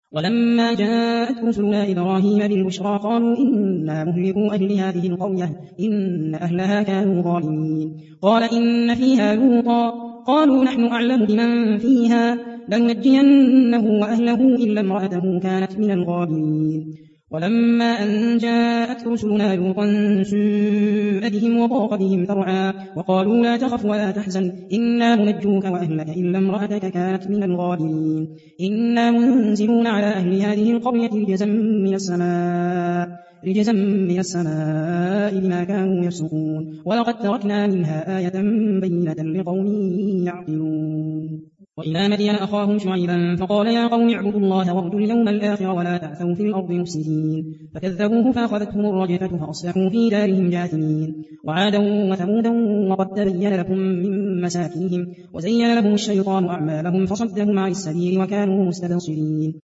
ولما جاءت رسلنا إبراهيم بالبشرى قالوا إنا مهلكو أهل هذه القرية إن أهلها كانوا ظالمين قال إن فيها لوطا قالوا نحن أعلم بمن فيها لننجينه وأهله إلا امرأته كانت من الغابرين ولما أن جاءت رسلنا لوطا سيء بهم وضاق بهم ذرعا وقالوا لا تخف ولا تحزن إنا منجوك وأهلك إلا امرأتك كانت من الغابرين إنا منزلون على أهل هذه القرية رجزا من السماء بما كانوا يفسقون ولقد تركنا منها آية بينة لقوم يعقلون وإلى مدين أخاهم شعيبا فقال يا قوم اعبدوا الله وارجوا اليوم الآخر ولا تعثوا في الأرض مفسدين فكذبوه فأخذتهم الرجفة فأصبحوا في دارهم جاثمين وعادا وثمودا وقد تبين لكم من مساكنهم وزين لهم الشيطان أعمالهم فصدهم عن السبيل وكانوا مستبصرين